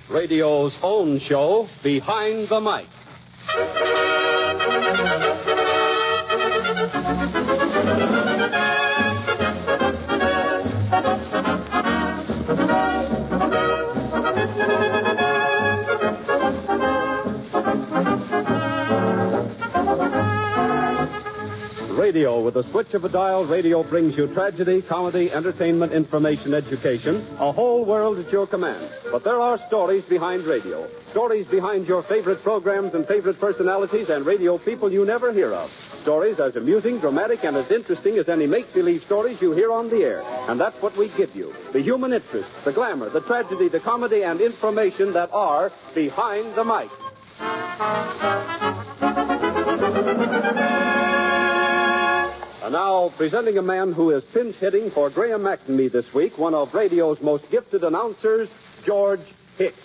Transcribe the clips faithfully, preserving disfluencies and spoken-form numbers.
radio's own show, Behind the Mic. Radio, with the switch of a dial, radio brings you tragedy, comedy, entertainment, information, education, a whole world at your command. But there are stories behind radio. Stories behind your favorite programs and favorite personalities and radio people you never hear of. Stories as amusing, dramatic, and as interesting as any make-believe stories you hear on the air. And that's what we give you. The human interest, the glamour, the tragedy, the comedy, and information that are Behind the Mic. And now, presenting a man who is pinch hitting for Graham McNamee this week, one of radio's most gifted announcers, George Hicks.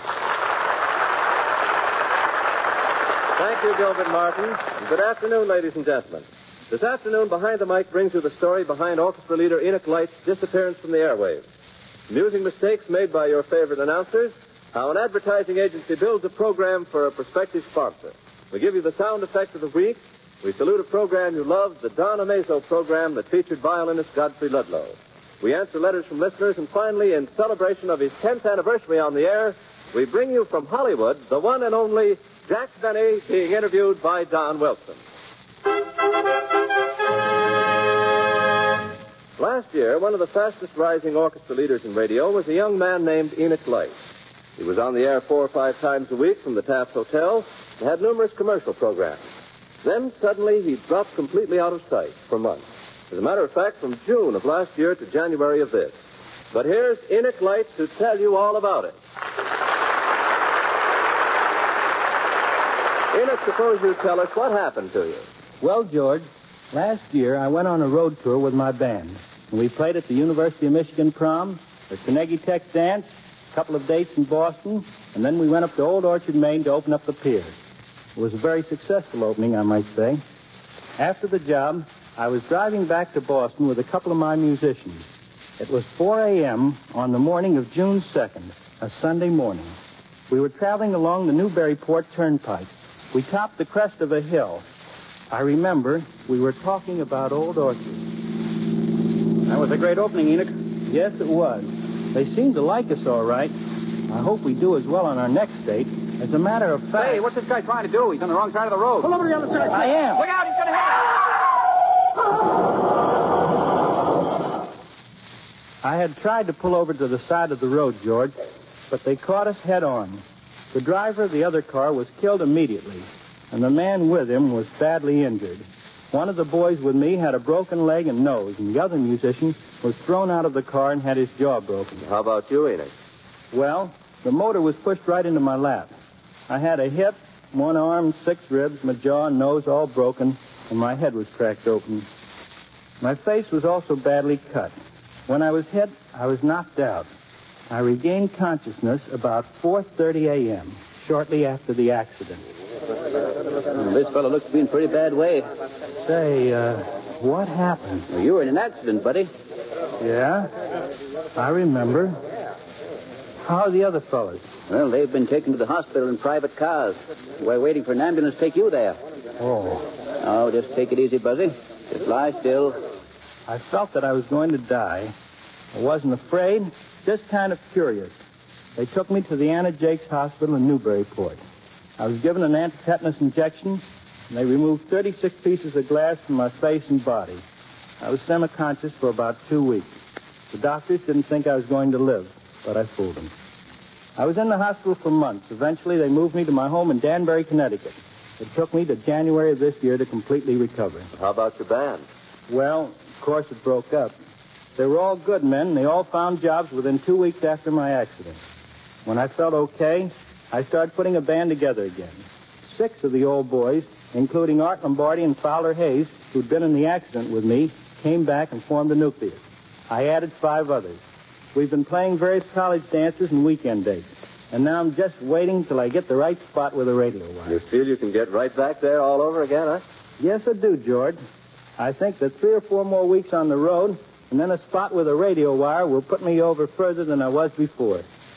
Thank you, Gilbert Martin. Good afternoon, ladies and gentlemen. This afternoon, Behind the Mic brings you the story behind orchestra leader Enoch Light's disappearance from the airwaves. Amusing mistakes made by your favorite announcers, how an advertising agency builds a program for a prospective sponsor. We give you the sound effect of the week. We salute a program you loved, the Don Amazo program that featured violinist Godfrey Ludlow. We answer letters from listeners, and finally, in celebration of his tenth anniversary on the air, we bring you from Hollywood the one and only Jack Benny being interviewed by Don Wilson. Last year, one of the fastest-rising orchestra leaders in radio was a young man named Enoch Light. He was on the air four or five times a week from the Taft Hotel and had numerous commercial programs. Then, suddenly, he dropped completely out of sight for months. As a matter of fact, from June of last year to January of this. But here's Enoch Light to tell you all about it. Enoch, suppose you tell us what happened to you. Well, George, last year I went on a road tour with my band. And we played at the University of Michigan prom, the Carnegie Tech dance, a couple of dates in Boston, and then we went up to Old Orchard, Maine to open up the pier. It was a very successful opening, I might say. After the job, I was driving back to Boston with a couple of my musicians. It was four a.m. on the morning of June second, a Sunday morning. We were traveling along the Newburyport Turnpike. We topped the crest of a hill. I remember we were talking about Old Orchard. That was a great opening, Enoch. Yes, it was. They seemed to like us all right. I hope we do as well on our next date. As a matter of fact... Hey, what's this guy trying to do? He's on the wrong side of the road. Pull over to the other side. I am. Look out, he's going to hit. I had tried to pull over to the side of the road, George, but they caught us head on. The driver of the other car was killed immediately, and the man with him was badly injured. One of the boys with me had a broken leg and nose, and the other musician was thrown out of the car and had his jaw broken. How about you, Enoch? Well, the motor was pushed right into my lap. I had a hip, one arm, six ribs, my jaw and nose all broken, and my head was cracked open. My face was also badly cut. When I was hit, I was knocked out. I regained consciousness about four thirty a.m., shortly after the accident. This fellow looks to be in pretty bad way. Say, uh, what happened? Well, you were in an accident, buddy. Yeah? I remember. How are the other fellas? Well, they've been taken to the hospital in private cars. We're waiting for an ambulance to take you there. Oh. Oh, just take it easy, Buzzy. Just lie still. I felt that I was going to die. I wasn't afraid, just kind of curious. They took me to the Anna Jakes Hospital in Newburyport. I was given an anti-tetanus injection, and they removed thirty-six pieces of glass from my face and body. I was semi-conscious for about two weeks. The doctors didn't think I was going to live, but I fooled them. I was in the hospital for months. Eventually, they moved me to my home in Danbury, Connecticut. It took me to January of this year to completely recover. How about your band? Well, of course, it broke up. They were all good men, and they all found jobs within two weeks after my accident. When I felt okay, I started putting a band together again. Six of the old boys, including Art Lombardi and Fowler Hayes, who'd been in the accident with me, came back and formed a nucleus. I added five others. We've been playing various college dances and weekend dates. And now I'm just waiting till I get the right spot with a radio wire. You feel you can get right back there all over again, huh? Yes, I do, George. I think that three or four more weeks on the road, and then a spot with a radio wire will put me over further than I was before.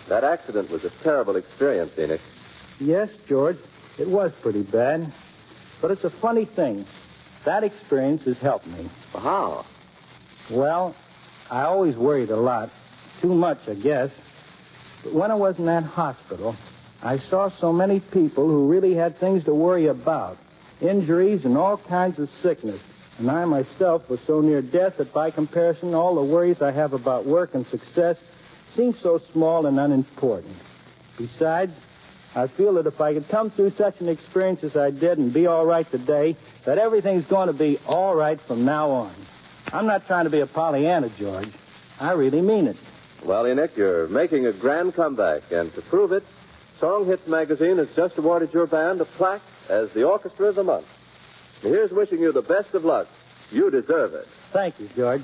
That accident was a terrible experience, Enoch. Yes, George, it was pretty bad. But it's a funny thing. That experience has helped me. How? Well, I always worried a lot. Too much, I guess. But when I was in that hospital, I saw so many people who really had things to worry about. Injuries and all kinds of sickness. And I myself was so near death that by comparison, all the worries I have about work and success seem so small and unimportant. Besides, I feel that if I could come through such an experience as I did and be all right today, that everything's going to be all right from now on. I'm not trying to be a Pollyanna, George. I really mean it. Well, Enoch, you're making a grand comeback, and to prove it, Song Hits Magazine has just awarded your band a plaque as the Orchestra of the Month. And here's wishing you the best of luck. You deserve it. Thank you, George.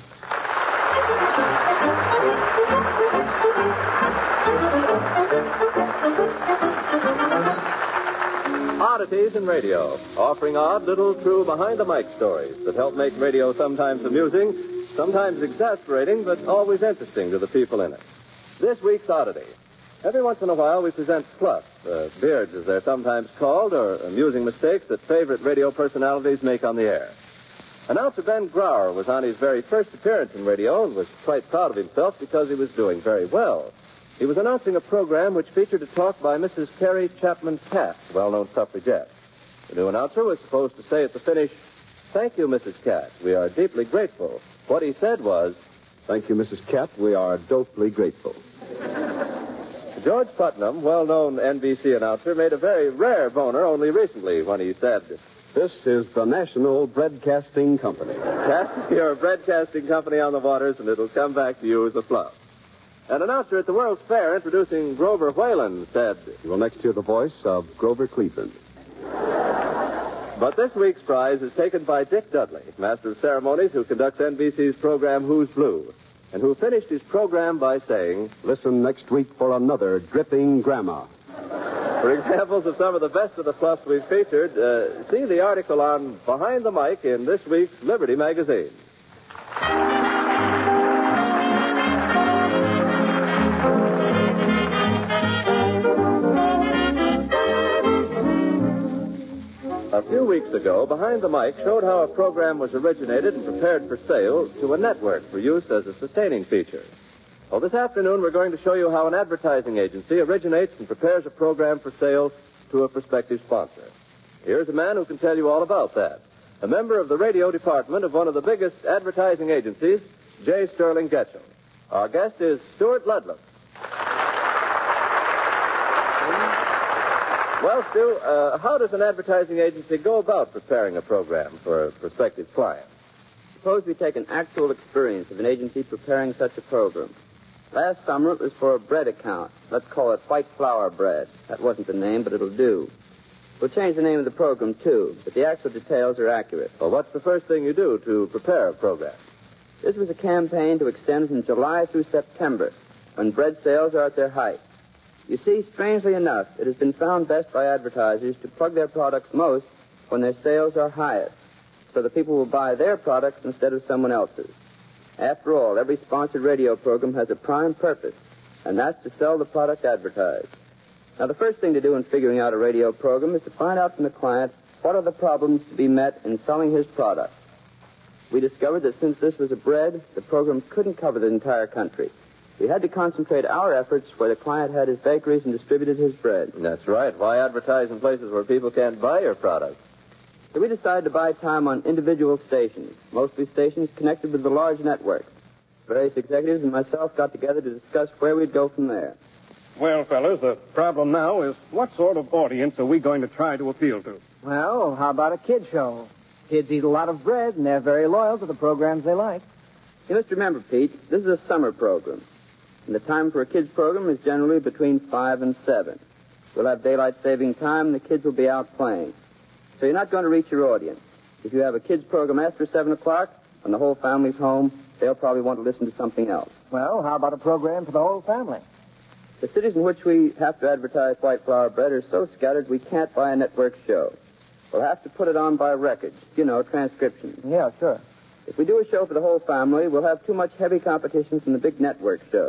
Oddities in Radio, offering odd little true behind-the-mic stories that help make radio sometimes amusing, sometimes exasperating, but always interesting to the people in it. This week's Oddity. Every once in a while we present Fluff, uh, beards as they're sometimes called, or amusing mistakes that favorite radio personalities make on the air. Announcer Ben Grauer was on his very first appearance in radio and was quite proud of himself because he was doing very well. He was announcing a program which featured a talk by Missus Carrie Chapman Catt, well-known suffragette. The new announcer was supposed to say at the finish, "Thank you, Missus Catt. We are deeply grateful." What he said was, "Thank you, Missus Catt. We are dopely grateful." George Putnam, well-known N B C announcer, made a very rare boner only recently when he said, "This is the National Broadcasting Company." "Cast your broadcasting company on the waters, and it'll come back to you as a fluff." An announcer at the World's Fair introducing Grover Whalen said, "You will next hear the voice of Grover Cleveland." But this week's prize is taken by Dick Dudley, Master of Ceremonies, who conducts N B C's program Who's Blue, and who finished his program by saying, "Listen next week for another dripping grandma." For examples of some of the best of the fluffs we've featured, uh, see the article on Behind the Mic in this week's Liberty Magazine. A few weeks ago, Behind the Mic showed how a program was originated and prepared for sale to a network for use as a sustaining feature. Well, this afternoon we're going to show you how an advertising agency originates and prepares a program for sale to a prospective sponsor. Here's a man who can tell you all about that. A member of the radio department of one of the biggest advertising agencies, J. Sterling Getchell. Our guest is Stuart Ludlam. Well, Stu, uh, how does an advertising agency go about preparing a program for a prospective client? Suppose we take an actual experience of an agency preparing such a program. Last summer it was for a bread account. Let's call it White Flour Bread. That wasn't the name, but it'll do. We'll change the name of the program, too, but the actual details are accurate. Well, what's the first thing you do to prepare a program? This was a campaign to extend from July through September, when bread sales are at their height. You see, strangely enough, it has been found best by advertisers to plug their products most when their sales are highest, so that people will buy their products instead of someone else's. After all, every sponsored radio program has a prime purpose, and that's to sell the product advertised. Now, the first thing to do in figuring out a radio program is to find out from the client what are the problems to be met in selling his product. We discovered that since this was a bread, the program couldn't cover the entire country. We had to concentrate our efforts where the client had his bakeries and distributed his bread. That's right. Why advertise in places where people can't buy your product? So we decided to buy time on individual stations, mostly stations connected with the large networks. Various executives and myself got together to discuss where we'd go from there. Well, fellas, the problem now is what sort of audience are we going to try to appeal to? Well, how about a kid show? Kids eat a lot of bread, and they're very loyal to the programs they like. You must remember, Pete, this is a summer program. And the time for a kids' program is generally between five and seven. We'll have daylight saving time, and the kids will be out playing. So you're not going to reach your audience. If you have a kids' program after seven o'clock, when the whole family's home, they'll probably want to listen to something else. Well, how about a program for the whole family? The cities in which we have to advertise White Flour Bread are so scattered we can't buy a network show. We'll have to put it on by records. You know, transcriptions. Yeah, sure. If we do a show for the whole family, we'll have too much heavy competition from the big network shows.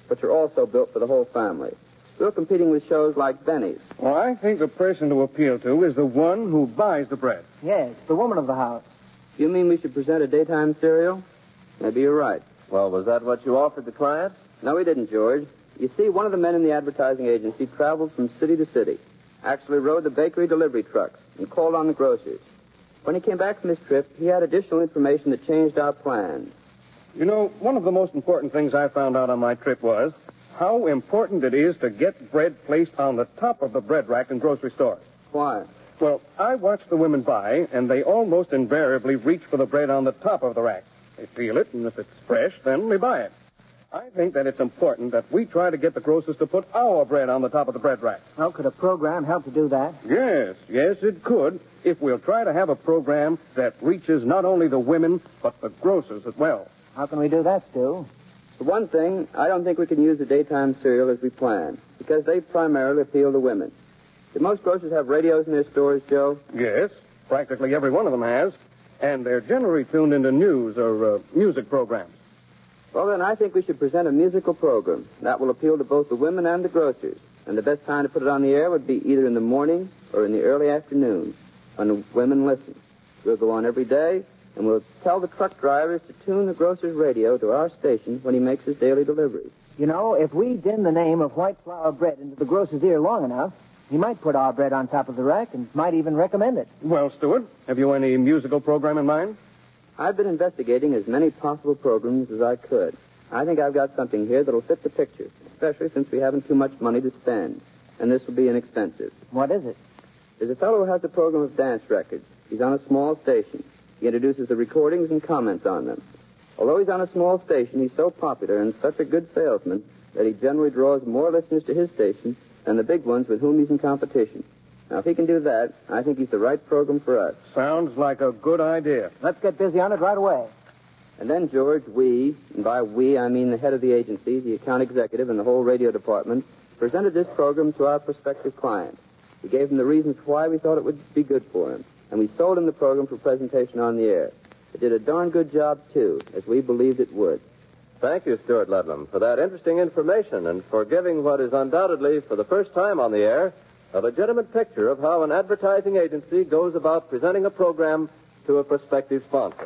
which are also built for the whole family. We're competing with shows like Benny's. Well, I think the person to appeal to is the one who buys the bread. Yes, the woman of the house. You mean we should present a daytime serial? Maybe you're right. Well, was that what you offered the client? No, we didn't, George. You see, one of the men in the advertising agency traveled from city to city, actually rode the bakery delivery trucks, and called on the grocers. When he came back from his trip, he had additional information that changed our plans. You know, one of the most important things I found out on my trip was how important it is to get bread placed on the top of the bread rack in grocery stores. Why? Well, I watch the women buy, and they almost invariably reach for the bread on the top of the rack. They feel it, and if it's fresh, then they buy it. I think that it's important that we try to get the grocers to put our bread on the top of the bread rack. Well, could a program help to do that? Yes, yes, it could, if we'll try to have a program that reaches not only the women, but the grocers as well. How can we do that, Stu? For one thing, I don't think we can use the daytime serial as we planned, because they primarily appeal to women. Do most grocers have radios in their stores, Joe? Yes, practically every one of them has, and they're generally tuned into news or uh, music programs. Well, then, I think we should present a musical program. That will appeal to both the women and the grocers. And the best time to put it on the air would be either in the morning or in the early afternoon, when the women listen. We'll go on every day, and we'll tell the truck drivers to tune the grocer's radio to our station when he makes his daily deliveries. You know, if we din the name of white flour bread into the grocer's ear long enough, he might put our bread on top of the rack and might even recommend it. Well, Stuart, have you any musical program in mind? I've been investigating as many possible programs as I could. I think I've got something here that'll fit the picture, especially since we haven't too much money to spend. And this will be inexpensive. What is it? There's a fellow who has a program of dance records. He's on a small station. He introduces the recordings and comments on them. Although he's on a small station, he's so popular and such a good salesman that he generally draws more listeners to his station than the big ones with whom he's in competition. Now, if he can do that, I think he's the right program for us. Sounds like a good idea. Let's get busy on it right away. And then, George, we, and by we, I mean the head of the agency, the account executive, and the whole radio department, presented this program to our prospective client. We gave him the reasons why we thought it would be good for him, and we sold him the program for presentation on the air. It did a darn good job, too, as we believed it would. Thank you, Stuart Ludlam, for that interesting information and for giving what is undoubtedly, for the first time on the air, a legitimate picture of how an advertising agency goes about presenting a program to a prospective sponsor.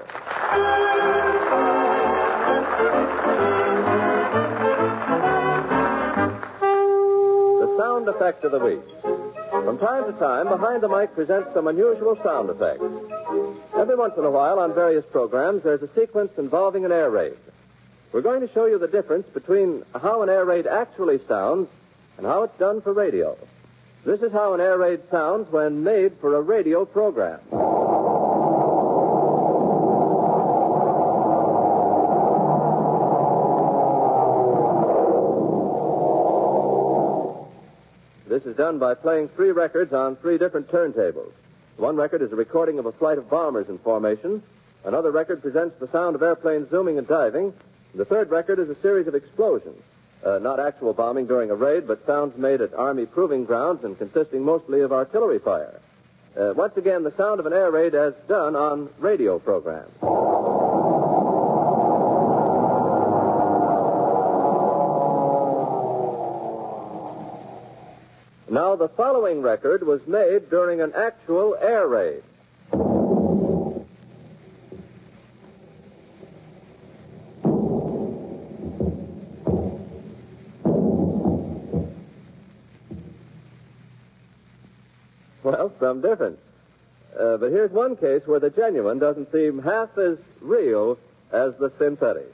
The sound effect of the week. From time to time, Behind the Mic presents some unusual sound effects. Every once in a while, on various programs, there's a sequence involving an air raid. We're going to show you the difference between how an air raid actually sounds and how it's done for radio. This is how an air raid sounds when made for a radio program. This is done by playing three records on three different turntables. One record is a recording of a flight of bombers in formation. Another record presents the sound of airplanes zooming and diving. The third record is a series of explosions. Uh, not actual bombing during a raid, but sounds made at Army proving grounds and consisting mostly of artillery fire. Uh, once again, the sound of an air raid as done on radio programs. Now, the following record was made during an actual air raid. Well, some difference. Uh, but here's one case where the genuine doesn't seem half as real as the synthetic.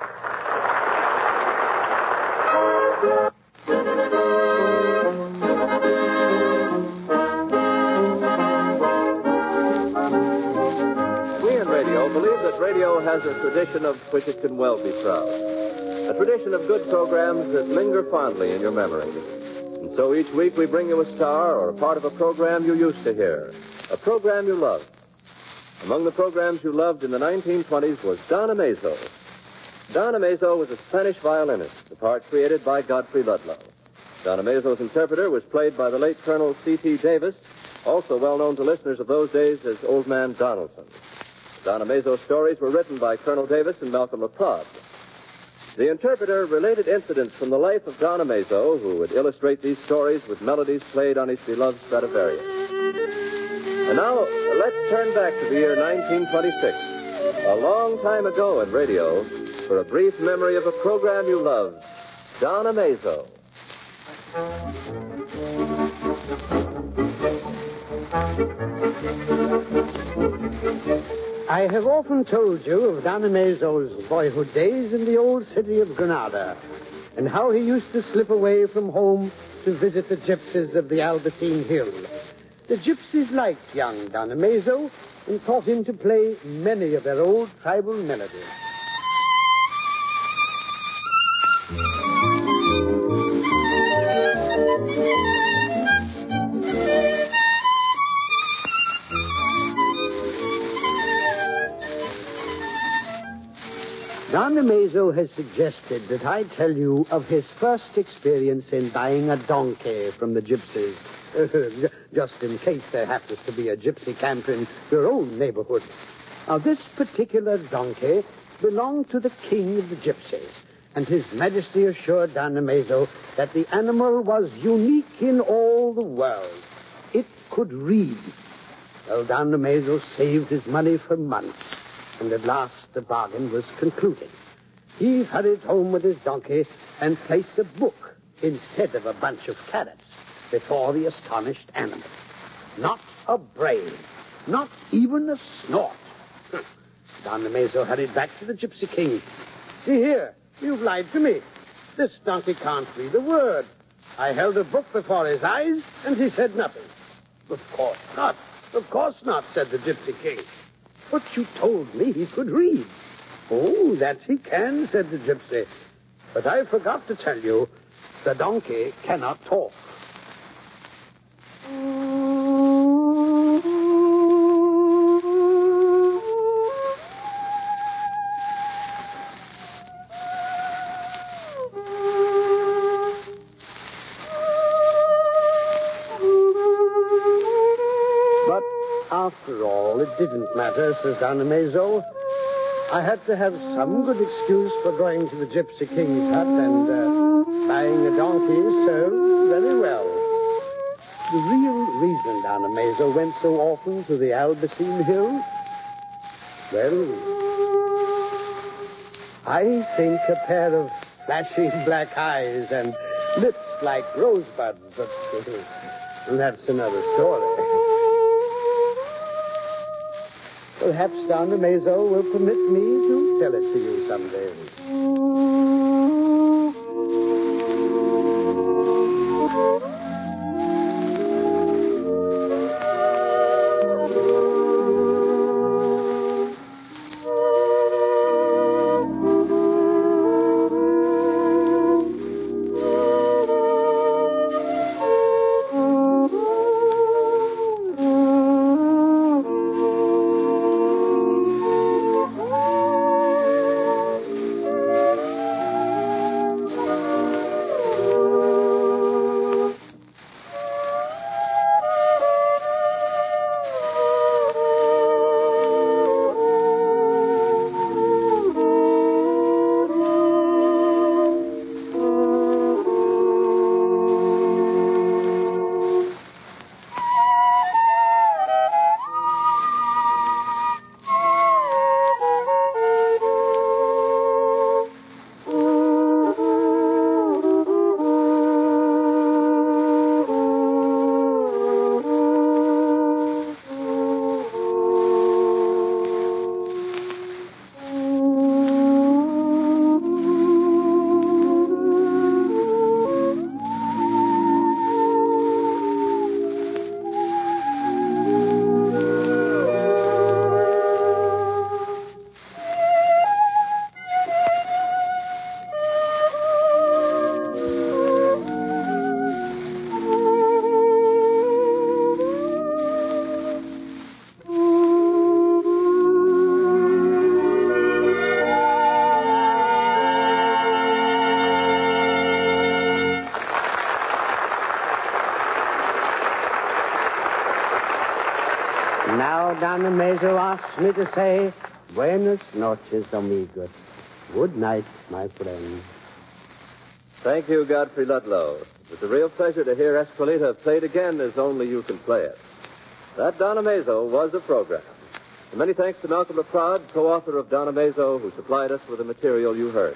We in radio believe that radio has a tradition of which it can well be proud. A tradition of good programs that linger fondly in your memory. And so each week we bring you a star or a part of a program you used to hear, a program you loved. Among the programs you loved in the nineteen twenties was Don Amazo. Don Amazo was a Spanish violinist, the part created by Godfrey Ludlow. Don Amazo's interpreter was played by the late Colonel C T Davis, also well known to listeners of those days as Old Man Donaldson. Don Amazo's stories were written by Colonel Davis and Malcolm LaPrade. The interpreter related incidents from the life of Don Amazo, who would illustrate these stories with melodies played on his beloved Stradivarius. And now, let's turn back to the year nineteen twenty-six, a long time ago in radio, for a brief memory of a program you loved, Don Amazo. I have often told you of Don Amazo's boyhood days in the old city of Granada, and how he used to slip away from home to visit the gypsies of the Albertine Hill. The gypsies liked young Don Amazo and taught him to play many of their old tribal melodies. Don Amazo has suggested that I tell you of his first experience in buying a donkey from the gypsies, uh, just in case there happens to be a gypsy camp in your own neighborhood. Now, this particular donkey belonged to the king of the gypsies, and His Majesty assured Don Amazo that the animal was unique in all the world. It could read. Well, Don Amazo saved his money for months. And at last the bargain was concluded. He hurried home with his donkey and placed a book instead of a bunch of carrots before the astonished animal. Not a brain, not even a snort. Don Amazo hurried back to the Gypsy King. See here, you've lied to me. This donkey can't read a word. I held a book before his eyes, and he said nothing. Of course not. Of course not, said the Gypsy King. But you told me he could read. Oh, that he can, said the gypsy. But I forgot to tell you, the donkey cannot talk. After all, it didn't matter, says Don Amazo. I had to have some good excuse for going to the Gypsy King's hut, and uh, buying a donkey served very well. The real reason Don Amazo went so often to the Albertine Hill, well, I think a pair of flashing black eyes and lips like rosebuds, but uh, that's another story. Perhaps Don Amazo will permit me to tell it to you someday. Now Don Amazo asks me to say, Buenas noches, amigos. Good night, my friend. Thank you, Godfrey Ludlow. It was a real pleasure to hear Esquilita played again as only you can play it. That Donna Mazo was a program. And many thanks to Malcolm LeProd, co-author of Donna Mazo, who supplied us with the material you heard.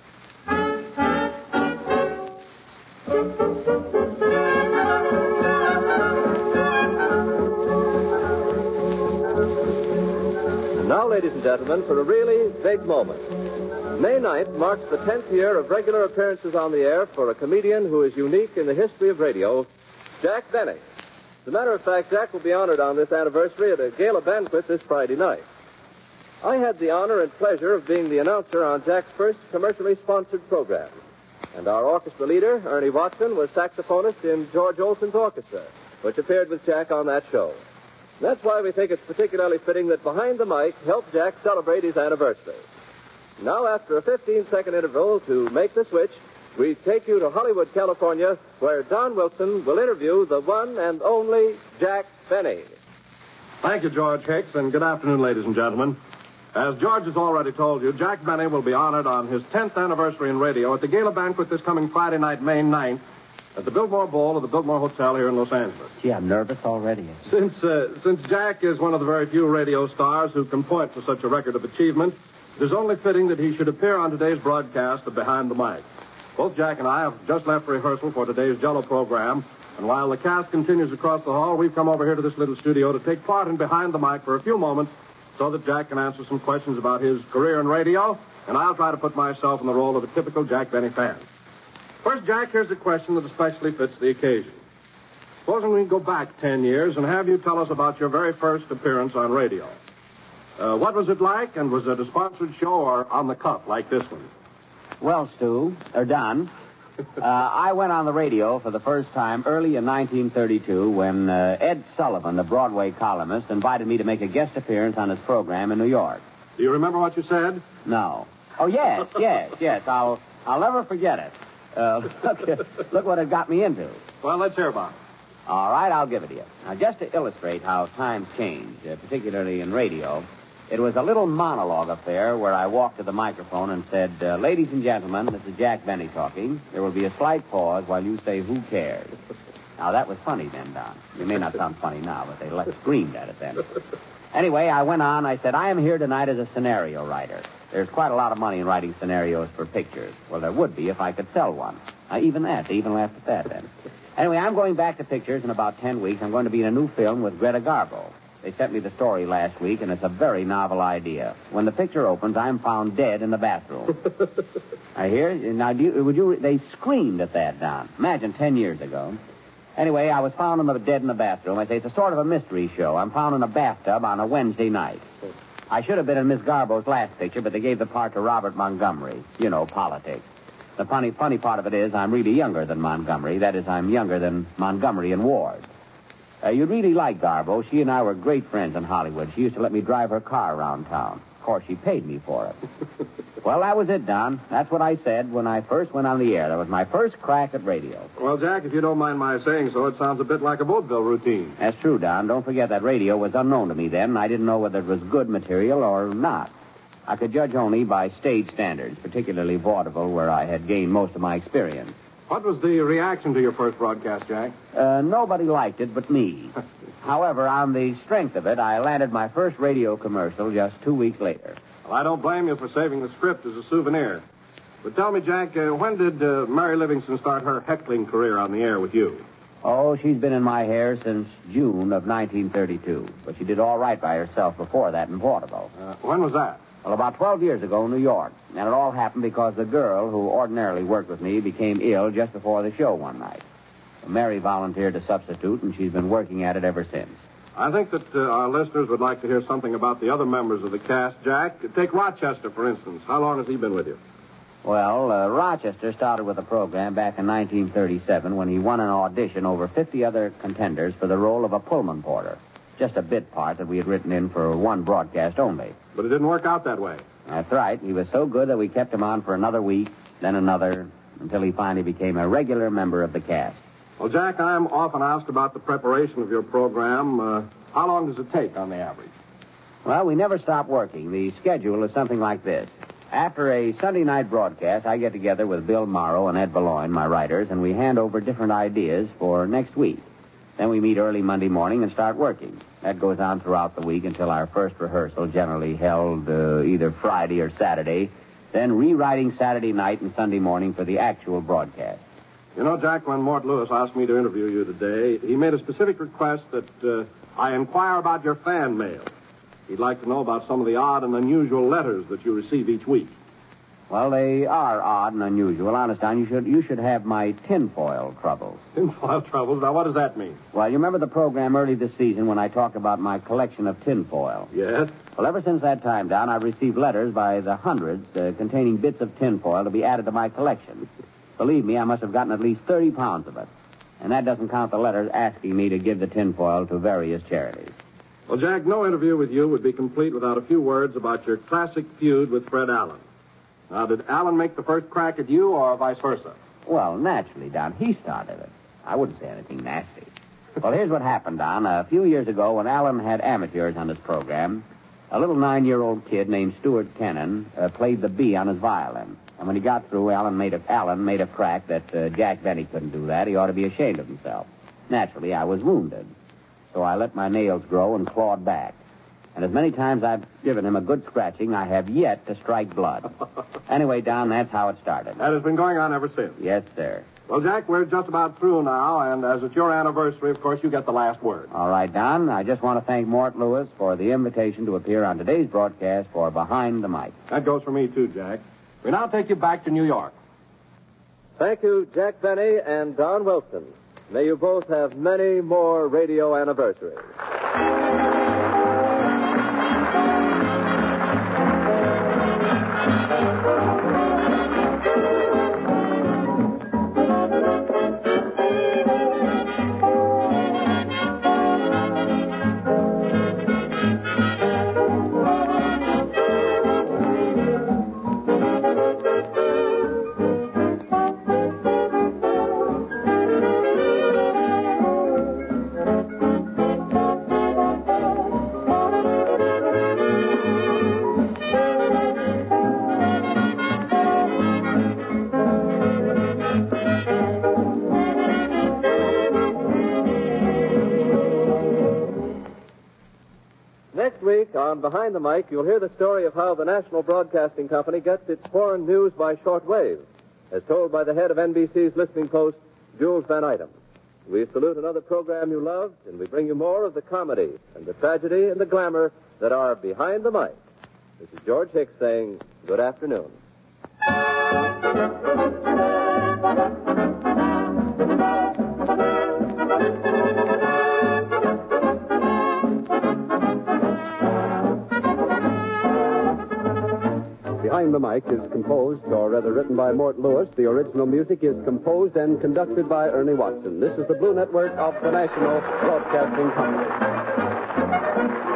And now, ladies and gentlemen, for a really big moment. May ninth marks the tenth year of regular appearances on the air for a comedian who is unique in the history of radio, Jack Benny. As a matter of fact, Jack will be honored on this anniversary at a gala banquet this Friday night. I had the honor and pleasure of being the announcer on Jack's first commercially sponsored program. And our orchestra leader, Ernie Watson, was saxophonist in George Olson's orchestra, which appeared with Jack on that show. And that's why we think it's particularly fitting that Behind the Mic helped Jack celebrate his anniversary. Now, after a fifteen-second interval to make the switch, we take you to Hollywood, California, where Don Wilson will interview the one and only Jack Benny. Thank you, George Hicks, and good afternoon, ladies and gentlemen. As George has already told you, Jack Benny will be honored on his tenth anniversary in radio at the gala banquet this coming Friday night, May ninth, at the Biltmore Bowl of the Biltmore Hotel here in Los Angeles. Gee, I'm nervous already. Since, uh, since Jack is one of the very few radio stars who can point to such a record of achievement, it is only fitting that he should appear on today's broadcast of Behind the Mic. Both Jack and I have just left rehearsal for today's Jell-O program, and while the cast continues across the hall, we've come over here to this little studio to take part in Behind the Mic for a few moments so that Jack can answer some questions about his career in radio, and I'll try to put myself in the role of a typical Jack Benny fan. First, Jack, here's a question that especially fits the occasion. Supposing we go back ten years and have you tell us about your very first appearance on radio. Uh, what was it like, and was it a sponsored show or on the cuff like this one? Well, Stu, or Don, uh, I went on the radio for the first time early in nineteen thirty-two when uh, Ed Sullivan, the Broadway columnist, invited me to make a guest appearance on his program in New York. Do you remember what you said? No. Oh, yes, yes, yes. I'll I'll never forget it. Uh, look, look what it got me into. Well, let's hear about it. All right, I'll give it to you. Now, just to illustrate how times change, uh, particularly in radio, it was a little monologue affair where I walked to the microphone and said, uh, ladies and gentlemen, this is Jack Benny talking. There will be a slight pause while you say, who cares? Now, that was funny then, Don. It may not sound funny now, but they like, screamed at it then. Anyway, I went on. I said, I am here tonight as a scenario writer. There's quite a lot of money in writing scenarios for pictures. Well, there would be if I could sell one. Now, even that. They even laughed at that then. Anyway, I'm going back to pictures in about ten weeks. I'm going to be in a new film with Greta Garbo. They sent me the story last week, and it's a very novel idea. When the picture opens, I'm found dead in the bathroom. I hear. Now, do you, would you? They screamed at that, Don. Imagine ten years ago. Anyway, I was found in the, dead in the bathroom. I say it's a sort of a mystery show. I'm found in a bathtub on a Wednesday night. I should have been in Miss Garbo's last picture, but they gave the part to Robert Montgomery. You know, politics. The funny, funny part of it is I'm really younger than Montgomery. That is, I'm younger than Montgomery and Ward. Uh, you'd really like Garbo. She and I were great friends in Hollywood. She used to let me drive her car around town. Of course, she paid me for it. Well, that was it, Don. That's what I said when I first went on the air. That was my first crack at radio. Well, Jack, if you don't mind my saying so, it sounds a bit like a vaudeville routine. That's true, Don. Don't forget that radio was unknown to me then, and I didn't know whether it was good material or not. I could judge only by stage standards, particularly vaudeville, where I had gained most of my experience. What was the reaction to your first broadcast, Jack? Uh, nobody liked it but me. However, on the strength of it, I landed my first radio commercial just two weeks later. Well, I don't blame you for saving the script as a souvenir. But tell me, Jack, uh, when did uh, Mary Livingston start her heckling career on the air with you? Oh, she's been in my hair since June of nineteen thirty-two. But she did all right by herself before that in vaudeville. Uh, when was that? Well, about twelve years ago in New York. And it all happened because the girl who ordinarily worked with me became ill just before the show one night. Mary volunteered to substitute, and she's been working at it ever since. I think that uh, our listeners would like to hear something about the other members of the cast. Jack, take Rochester, for instance. How long has he been with you? Well, uh, Rochester started with the program back in nineteen thirty-seven when he won an audition over fifty other contenders for the role of a Pullman porter. Just a bit part that we had written in for one broadcast only. But it didn't work out that way. That's right. He was so good that we kept him on for another week, then another, until he finally became a regular member of the cast. Well, Jack, I'm often asked about the preparation of your program. Uh, how long does it take on the average? Well, we never stop working. The schedule is something like this. After a Sunday night broadcast, I get together with Bill Morrow and Ed Baloin, my writers, and we hand over different ideas for next week. Then we meet early Monday morning and start working. That goes on throughout the week until our first rehearsal, generally held uh, either Friday or Saturday, then rewriting Saturday night and Sunday morning for the actual broadcast. You know, Jack, when Mort Lewis asked me to interview you today, he made a specific request that uh, I inquire about your fan mail. He'd like to know about some of the odd and unusual letters that you receive each week. Well, they are odd and unusual. Honest, Don, you should you should have my tinfoil troubles. Tinfoil troubles? Now, what does that mean? Well, you remember the program early this season when I talked about my collection of tinfoil? Yes. Well, ever since that time, Don, I've received letters by the hundreds uh, containing bits of tinfoil to be added to my collection. Believe me, I must have gotten at least thirty pounds of it. And that doesn't count the letters asking me to give the tinfoil to various charities. Well, Jack, no interview with you would be complete without a few words about your classic feud with Fred Allen. Now, did Allen make the first crack at you or vice versa? Well, naturally, Don, he started it. I wouldn't say anything nasty. Well, here's what happened, Don. A few years ago, when Allen had amateurs on his program, a little nine-year-old kid named Stuart Kennan uh, played the B on his violin. And when he got through, Allen made a, Allen made a crack that uh, Jack Benny couldn't do that. He ought to be ashamed of himself. Naturally, I was wounded. So I let my nails grow and clawed back. And as many times I've given him a good scratching, I have yet to strike blood. Anyway, Don, that's how it started. That has been going on ever since. Yes, sir. Well, Jack, we're just about through now, and as it's your anniversary, of course, you get the last word. All right, Don. I just want to thank Mort Lewis for the invitation to appear on today's broadcast for Behind the Mic. That goes for me, too, Jack. We now take you back to New York. Thank you, Jack Benny and Don Wilson. May you both have many more radio anniversaries. On Behind the Mic, you'll hear the story of how the National Broadcasting Company gets its foreign news by shortwave, as told by the head of N B C's listening post, Jules Van Item. We salute another program you loved, and we bring you more of the comedy and the tragedy and the glamour that are Behind the Mic. This is George Hicks saying good afternoon. Behind the Mic is composed, or rather written by Mort Lewis. The original music is composed and conducted by Ernie Watson. This is the Blue Network of the National Broadcasting Company.